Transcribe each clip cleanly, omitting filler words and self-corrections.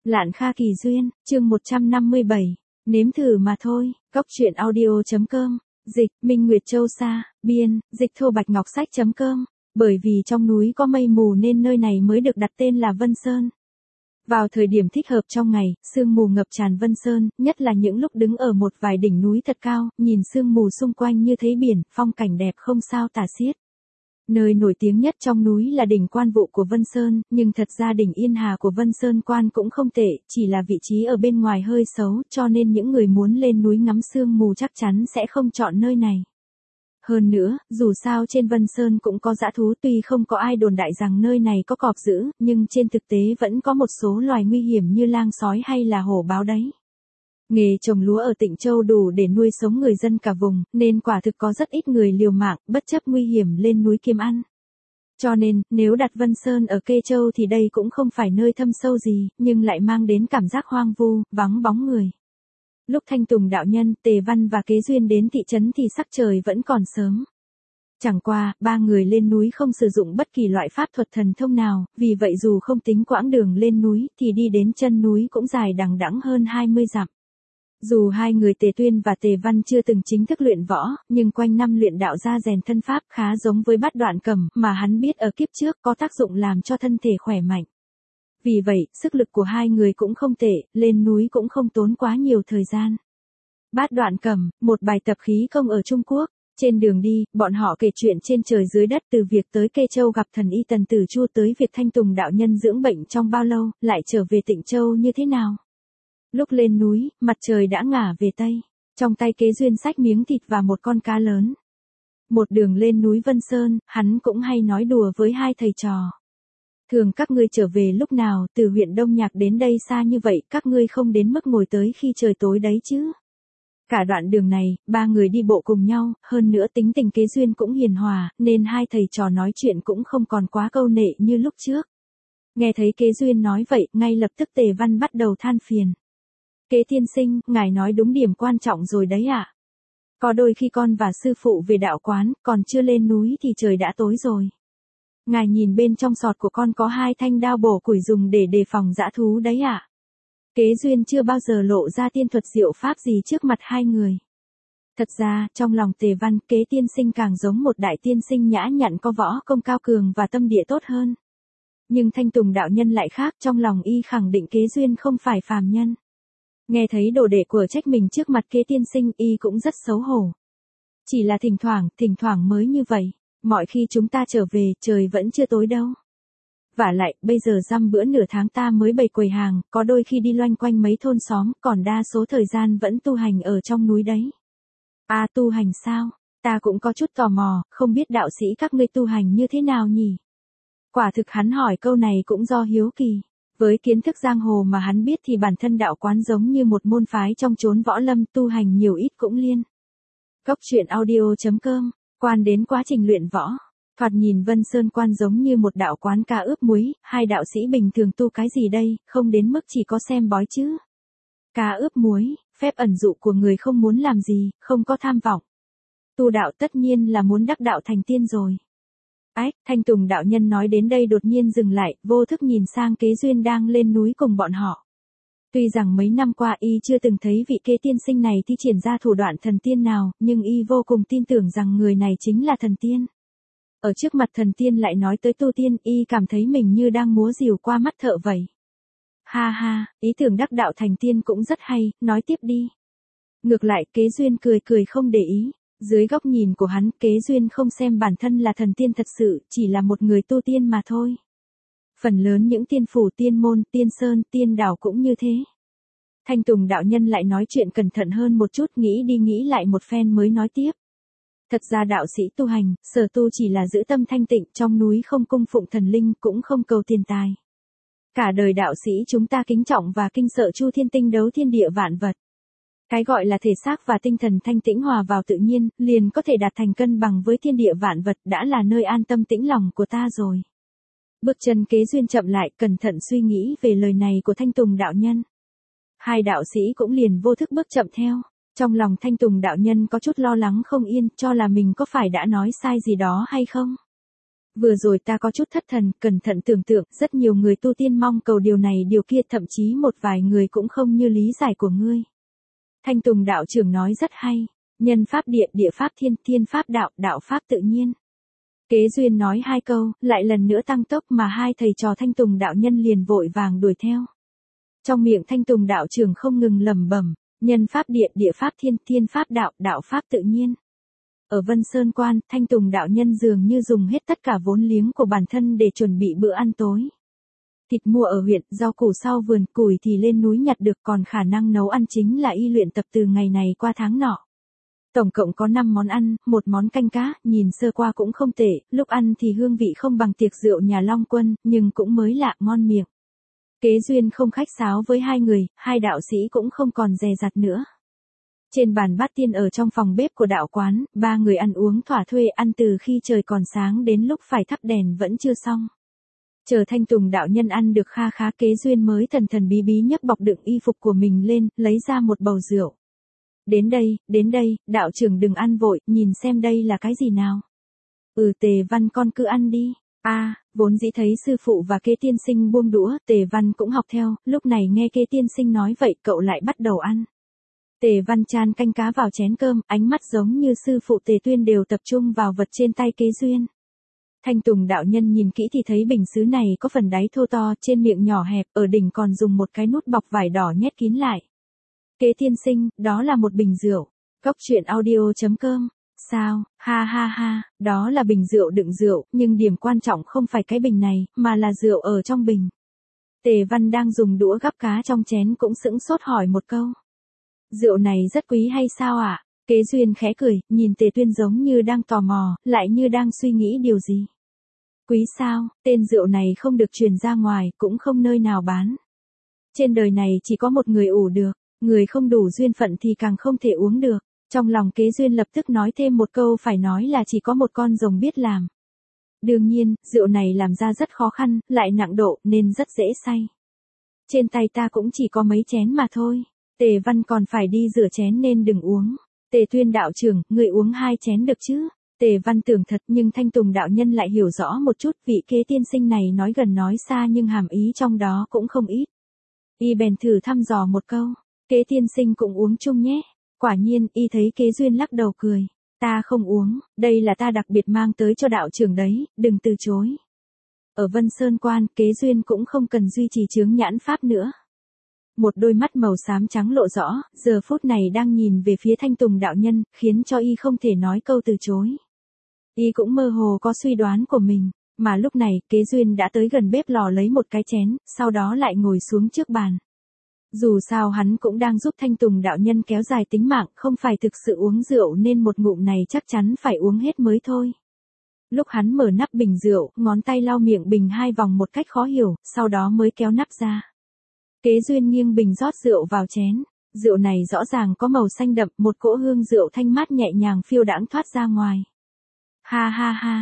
Lạn Kha Kỳ Duyên, chương 157, nếm thử mà thôi, Cóc truyện audio.com, dịch, Minh Nguyệt Châu Sa, biên, dịch Thô Bạch Ngọc Sách.com, bởi vì trong núi có mây mù nên nơi này mới được đặt tên là Vân Sơn. Vào thời điểm thích hợp trong ngày, sương mù ngập tràn Vân Sơn, nhất là những lúc đứng ở một vài đỉnh núi thật cao, nhìn sương mù xung quanh như thấy biển, phong cảnh đẹp không sao tả xiết. Nơi nổi tiếng nhất trong núi là đỉnh Quan Vụ của Vân Sơn, nhưng thật ra đỉnh Yên Hà của Vân Sơn Quan cũng không tệ, chỉ là vị trí ở bên ngoài hơi xấu, cho nên những người muốn lên núi ngắm sương mù chắc chắn sẽ không chọn nơi này. Hơn nữa, dù sao trên Vân Sơn cũng có dã thú, tuy không có ai đồn đại rằng nơi này có cọp dữ, nhưng trên thực tế vẫn có một số loài nguy hiểm như lang sói hay là hổ báo đấy. Nghề trồng lúa ở Tịnh Châu đủ để nuôi sống người dân cả vùng, nên quả thực có rất ít người liều mạng, bất chấp nguy hiểm lên núi kiếm ăn. Cho nên, nếu đặt Vân Sơn ở Kê Châu thì đây cũng không phải nơi thâm sâu gì, nhưng lại mang đến cảm giác hoang vu, vắng bóng người. Lúc Thanh Tùng đạo nhân, Tề Văn và Kế Duyên đến thị trấn thì sắc trời vẫn còn sớm. Chẳng qua, ba người lên núi không sử dụng bất kỳ loại pháp thuật thần thông nào, vì vậy dù không tính quãng đường lên núi thì đi đến chân núi cũng dài đằng đẵng hơn 20 dặm. Dù hai người Tề Tuyên và Tề Văn chưa từng chính thức luyện võ, nhưng quanh năm luyện đạo ra rèn thân pháp khá giống với Bát Đoạn Cầm mà hắn biết ở kiếp trước có tác dụng làm cho thân thể khỏe mạnh. Vì vậy, sức lực của hai người cũng không tệ, lên núi cũng không tốn quá nhiều thời gian. Bát Đoạn Cầm, một bài tập khí công ở Trung Quốc. Trên đường đi, bọn họ kể chuyện trên trời dưới đất, từ việc tới Kê Châu gặp thần y Tần Tử Chu tới việc Thanh Tùng đạo nhân dưỡng bệnh trong bao lâu, lại trở về Tịnh Châu như thế nào. Lúc lên núi, mặt trời đã ngả về Tây. Trong tay Kế Duyên xách miếng thịt và một con cá lớn. Một đường lên núi Vân Sơn, hắn cũng hay nói đùa với hai thầy trò. Thường các ngươi trở về lúc nào, từ huyện Đông Nhạc đến đây xa như vậy, các ngươi không đến mức ngồi tới khi trời tối đấy chứ. Cả đoạn đường này, ba người đi bộ cùng nhau, hơn nữa tính tình Kế Duyên cũng hiền hòa, nên hai thầy trò nói chuyện cũng không còn quá câu nệ như lúc trước. Nghe thấy Kế Duyên nói vậy, ngay lập tức Tề Văn bắt đầu than phiền. Kế tiên sinh, ngài nói đúng điểm quan trọng rồi đấy ạ. Có đôi khi con và sư phụ về đạo quán, còn chưa lên núi thì trời đã tối rồi. Ngài nhìn bên trong sọt của con có 2 thanh đao bổ củi dùng để đề phòng dã thú đấy ạ. Kế Duyên chưa bao giờ lộ ra tiên thuật diệu pháp gì trước mặt hai người. Thật ra, trong lòng Tề Văn, Kế tiên sinh càng giống một đại tiên sinh nhã nhặn có võ công cao cường và tâm địa tốt hơn. Nhưng Thanh Tùng đạo nhân lại khác, trong lòng y khẳng định Kế Duyên không phải phàm nhân. Nghe thấy đồ đệ của trách mình trước mặt Kế tiên sinh, y cũng rất xấu hổ. Chỉ là thỉnh thoảng mới như vậy, mọi khi chúng ta trở về, trời vẫn chưa tối đâu. Vả lại, bây giờ dăm bữa nửa tháng ta mới bày quầy hàng, có đôi khi đi loanh quanh mấy thôn xóm, còn đa số thời gian vẫn tu hành ở trong núi đấy. À, tu hành sao? Ta cũng có chút tò mò, không biết đạo sĩ các ngươi tu hành như thế nào nhỉ? Quả thực hắn hỏi câu này cũng do hiếu kỳ. Với kiến thức giang hồ mà hắn biết thì bản thân đạo quán giống như một môn phái trong chốn võ lâm, tu hành nhiều ít cũng liên. Cóc truyện audio.com, quan đến quá trình luyện võ. Thoạt nhìn Vân Sơn Quan giống như một đạo quán cá ướp muối, hai đạo sĩ bình thường tu cái gì đây, không đến mức chỉ có xem bói chứ. Cá ướp muối, phép ẩn dụ của người không muốn làm gì, không có tham vọng. Tu đạo tất nhiên là muốn đắc đạo thành tiên rồi. Ách, Thanh Tùng đạo nhân nói đến đây đột nhiên dừng lại, vô thức nhìn sang Kế Duyên đang lên núi cùng bọn họ. Tuy rằng mấy năm qua y chưa từng thấy vị Kế tiên sinh này thi triển ra thủ đoạn thần tiên nào, nhưng y vô cùng tin tưởng rằng người này chính là thần tiên. Ở trước mặt thần tiên lại nói tới tu tiên, y cảm thấy mình như đang múa rìu qua mắt thợ vậy. Ha ha, ý tưởng đắc đạo thành tiên cũng rất hay, nói tiếp đi. Ngược lại, Kế Duyên cười cười không để ý. Dưới góc nhìn của hắn, Kế Duyên không xem bản thân là thần tiên thật sự, chỉ là một người tu tiên mà thôi. Phần lớn những tiên phủ, tiên môn, tiên sơn, tiên đảo cũng như thế. Thanh Tùng đạo nhân lại nói chuyện cẩn thận hơn một chút, nghĩ đi nghĩ lại một phen mới nói tiếp. Thật ra đạo sĩ tu hành, sở tu chỉ là giữ tâm thanh tịnh, trong núi không cung phụng thần linh, cũng không cầu tiền tài. Cả đời đạo sĩ chúng ta kính trọng và kinh sợ Chu Thiên tinh đấu thiên địa vạn vật. Cái gọi là thể xác và tinh thần thanh tĩnh hòa vào tự nhiên, liền có thể đạt thành cân bằng với thiên địa vạn vật, đã là nơi an tâm tĩnh lòng của ta rồi. Bước chân Kế Duyên chậm lại, cẩn thận suy nghĩ về lời này của Thanh Tùng đạo nhân. Hai đạo sĩ cũng liền vô thức bước chậm theo. Trong lòng Thanh Tùng đạo nhân có chút lo lắng không yên, cho là mình có phải đã nói sai gì đó hay không. Vừa rồi ta có chút thất thần, cẩn thận tưởng tượng, rất nhiều người tu tiên mong cầu điều này điều kia, thậm chí một vài người cũng không như lý giải của ngươi. Thanh Tùng đạo trưởng nói rất hay, nhân pháp địa, địa pháp thiên, thiên pháp đạo, đạo pháp tự nhiên. Kế Duyên nói hai câu, lại lần nữa tăng tốc mà hai thầy trò Thanh Tùng đạo nhân liền vội vàng đuổi theo. Trong miệng Thanh Tùng đạo trưởng không ngừng lẩm bẩm, nhân pháp địa, địa pháp thiên, thiên pháp đạo, đạo pháp tự nhiên. Ở Vân Sơn Quan, Thanh Tùng đạo nhân dường như dùng hết tất cả vốn liếng của bản thân để chuẩn bị bữa ăn tối. Thịt mua ở huyện, rau củ sau vườn, củi thì lên núi nhặt được, còn khả năng nấu ăn chính là y luyện tập từ ngày này qua tháng nọ. Tổng cộng có 5 món ăn, một món canh cá, nhìn sơ qua cũng không tệ, lúc ăn thì hương vị không bằng tiệc rượu nhà Long Quân, nhưng cũng mới lạ ngon miệng. Kế Duyên không khách sáo với hai người, hai đạo sĩ cũng không còn dè dặt nữa. Trên bàn bát tiên ở trong phòng bếp của đạo quán, ba người ăn uống thỏa thuê, ăn từ khi trời còn sáng đến lúc phải thắp đèn vẫn chưa xong. Chờ Thanh Tùng đạo nhân ăn được kha khá, Kế Duyên mới thần thần bí bí nhấc bọc đựng y phục của mình lên, lấy ra một bầu rượu. Đến đây, đạo trưởng đừng ăn vội, nhìn xem đây là cái gì nào. Tề Văn con cứ ăn đi. Vốn dĩ thấy sư phụ và Kế tiên sinh buông đũa, Tề Văn cũng học theo, lúc này nghe Kế tiên sinh nói vậy cậu lại bắt đầu ăn. Tề Văn chan canh cá vào chén cơm, ánh mắt giống như sư phụ Tề Tuyên đều tập trung vào vật trên tay Kế Duyên. Thanh Tùng đạo nhân nhìn kỹ thì thấy bình sứ này có phần đáy thô to, trên miệng nhỏ hẹp, ở đỉnh còn dùng một cái nút bọc vải đỏ nhét kín lại. Kế tiên sinh, đó là một bình rượu. Cóc truyện audio.com. Sao, ha ha ha, đó là bình rượu đựng rượu, nhưng điểm quan trọng không phải cái bình này, mà là rượu ở trong bình. Tề Văn đang dùng đũa gắp cá trong chén cũng sững sốt hỏi một câu. Rượu này rất quý hay sao ạ? Kế Duyên khẽ cười, nhìn Tề Tuyên giống như đang tò mò, lại như đang suy nghĩ điều gì. Quý sao, tên rượu này không được truyền ra ngoài, cũng không nơi nào bán. Trên đời này chỉ có một người ủ được, người không đủ duyên phận thì càng không thể uống được. Trong lòng Kế Duyên lập tức nói thêm một câu, phải nói là chỉ có một con rồng biết làm. Đương nhiên, rượu này làm ra rất khó khăn, lại nặng độ, nên rất dễ say. Trên tay ta cũng chỉ có mấy chén mà thôi. Tề Văn còn phải đi rửa chén nên đừng uống. Tề Tuyên đạo trưởng, người uống 2 chén được chứ? Tề Văn tưởng thật, nhưng Thanh Tùng đạo nhân lại hiểu rõ một chút, vị Kế tiên sinh này nói gần nói xa nhưng hàm ý trong đó cũng không ít. Y bèn thử thăm dò một câu, Kế tiên sinh cũng uống chung nhé. Quả nhiên, y thấy Kế Duyên lắc đầu cười. Ta không uống, đây là ta đặc biệt mang tới cho đạo trưởng đấy, đừng từ chối. Ở Vân Sơn Quan, Kế Duyên cũng không cần duy trì chướng nhãn pháp nữa. Một đôi mắt màu xám trắng lộ rõ, giờ phút này đang nhìn về phía Thanh Tùng đạo nhân, khiến cho y không thể nói câu từ chối. Y cũng mơ hồ có suy đoán của mình, mà lúc này, Kế Duyên đã tới gần bếp lò lấy một cái chén, sau đó lại ngồi xuống trước bàn. Dù sao hắn cũng đang giúp Thanh Tùng đạo nhân kéo dài tính mạng, không phải thực sự uống rượu nên một ngụm này chắc chắn phải uống hết mới thôi. Lúc hắn mở nắp bình rượu, ngón tay lau miệng bình 2 vòng một cách khó hiểu, sau đó mới kéo nắp ra. Kế Duyên nghiêng bình rót rượu vào chén. Rượu này rõ ràng có màu xanh đậm, một cỗ hương rượu thanh mát nhẹ nhàng phiêu đãng thoát ra ngoài. Ha ha ha,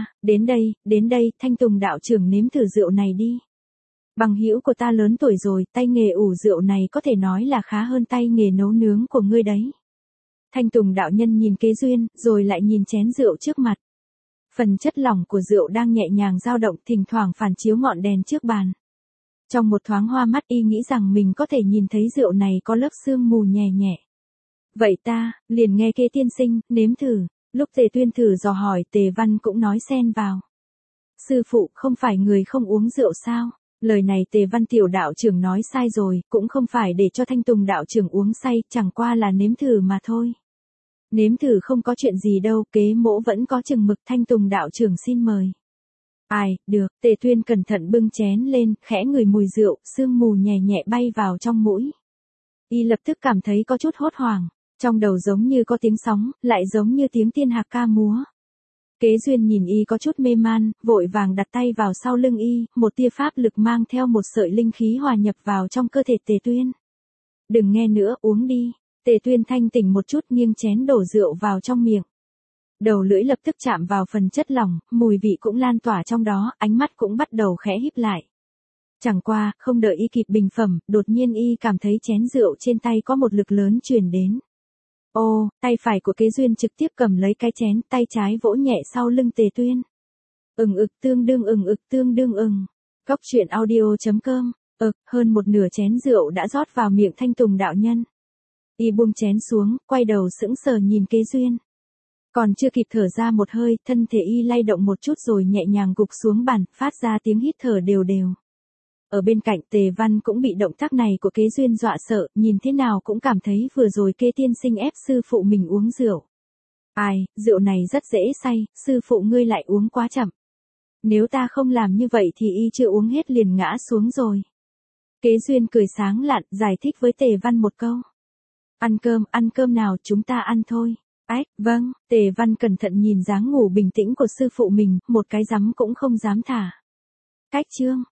đến đây, Thanh Tùng đạo trưởng nếm thử rượu này đi. Bằng hữu của ta lớn tuổi rồi, tay nghề ủ rượu này có thể nói là khá hơn tay nghề nấu nướng của ngươi đấy. Thanh Tùng đạo nhân nhìn Kế Duyên, rồi lại nhìn chén rượu trước mặt. Phần chất lỏng của rượu đang nhẹ nhàng dao động, thỉnh thoảng phản chiếu ngọn đèn trước bàn. Trong một thoáng hoa mắt y nghĩ rằng mình có thể nhìn thấy rượu này có lớp sương mù nhẹ nhẹ. Vậy ta, liền nghe Kế tiên sinh, nếm thử. Lúc Tề Tuyên thử dò hỏi, Tề Văn cũng nói xen vào. Sư phụ, không phải người không uống rượu sao? Lời này Tề Văn tiểu đạo trưởng nói sai rồi, cũng không phải để cho Thanh Tùng đạo trưởng uống say, chẳng qua là nếm thử mà thôi. Nếm thử không có chuyện gì đâu, Kế mỗ vẫn có chừng mực, Thanh Tùng đạo trưởng xin mời. Được, Tề Tuyên cẩn thận bưng chén lên, khẽ ngửi mùi rượu, sương mù nhẹ nhẹ bay vào trong mũi. Y lập tức cảm thấy có chút hốt hoảng, trong đầu giống như có tiếng sóng, lại giống như tiếng tiên hạc ca múa. Kế Duyên nhìn y có chút mê man, vội vàng đặt tay vào sau lưng y, một tia pháp lực mang theo một sợi linh khí hòa nhập vào trong cơ thể Tề Tuyên. Đừng nghe nữa, uống đi. Tề Tuyên thanh tỉnh một chút, nghiêng chén đổ rượu vào trong miệng. Đầu lưỡi lập tức chạm vào phần chất lỏng, mùi vị cũng lan tỏa trong đó, ánh mắt cũng bắt đầu khẽ híp lại. Chẳng qua, không đợi y kịp bình phẩm, đột nhiên y cảm thấy chén rượu trên tay có một lực lớn truyền đến. Tay phải của Kế Duyên trực tiếp cầm lấy cái chén, tay trái vỗ nhẹ sau lưng Tề Tuyên. tương đương Cóc truyện audio.com. Hơn một nửa chén rượu đã rót vào miệng Thanh Tùng đạo nhân. Y buông chén xuống, quay đầu sững sờ nhìn Kế Duyên. Còn chưa kịp thở ra một hơi, thân thể y lay động một chút rồi nhẹ nhàng gục xuống bàn, phát ra tiếng hít thở đều đều. Ở bên cạnh Tề Văn cũng bị động tác này của Kế Duyên dọa sợ, nhìn thế nào cũng cảm thấy vừa rồi Kế tiên sinh ép sư phụ mình uống rượu. Ai, rượu này rất dễ say, sư phụ ngươi lại uống quá chậm. Nếu ta không làm như vậy thì y chưa uống hết liền ngã xuống rồi. Kế Duyên cười sáng lạn, giải thích với Tề Văn một câu. Ăn cơm nào, chúng ta ăn thôi. Vâng, Tề Văn cẩn thận nhìn dáng ngủ bình tĩnh của sư phụ mình, một cái dám cũng không dám thả. Cách chương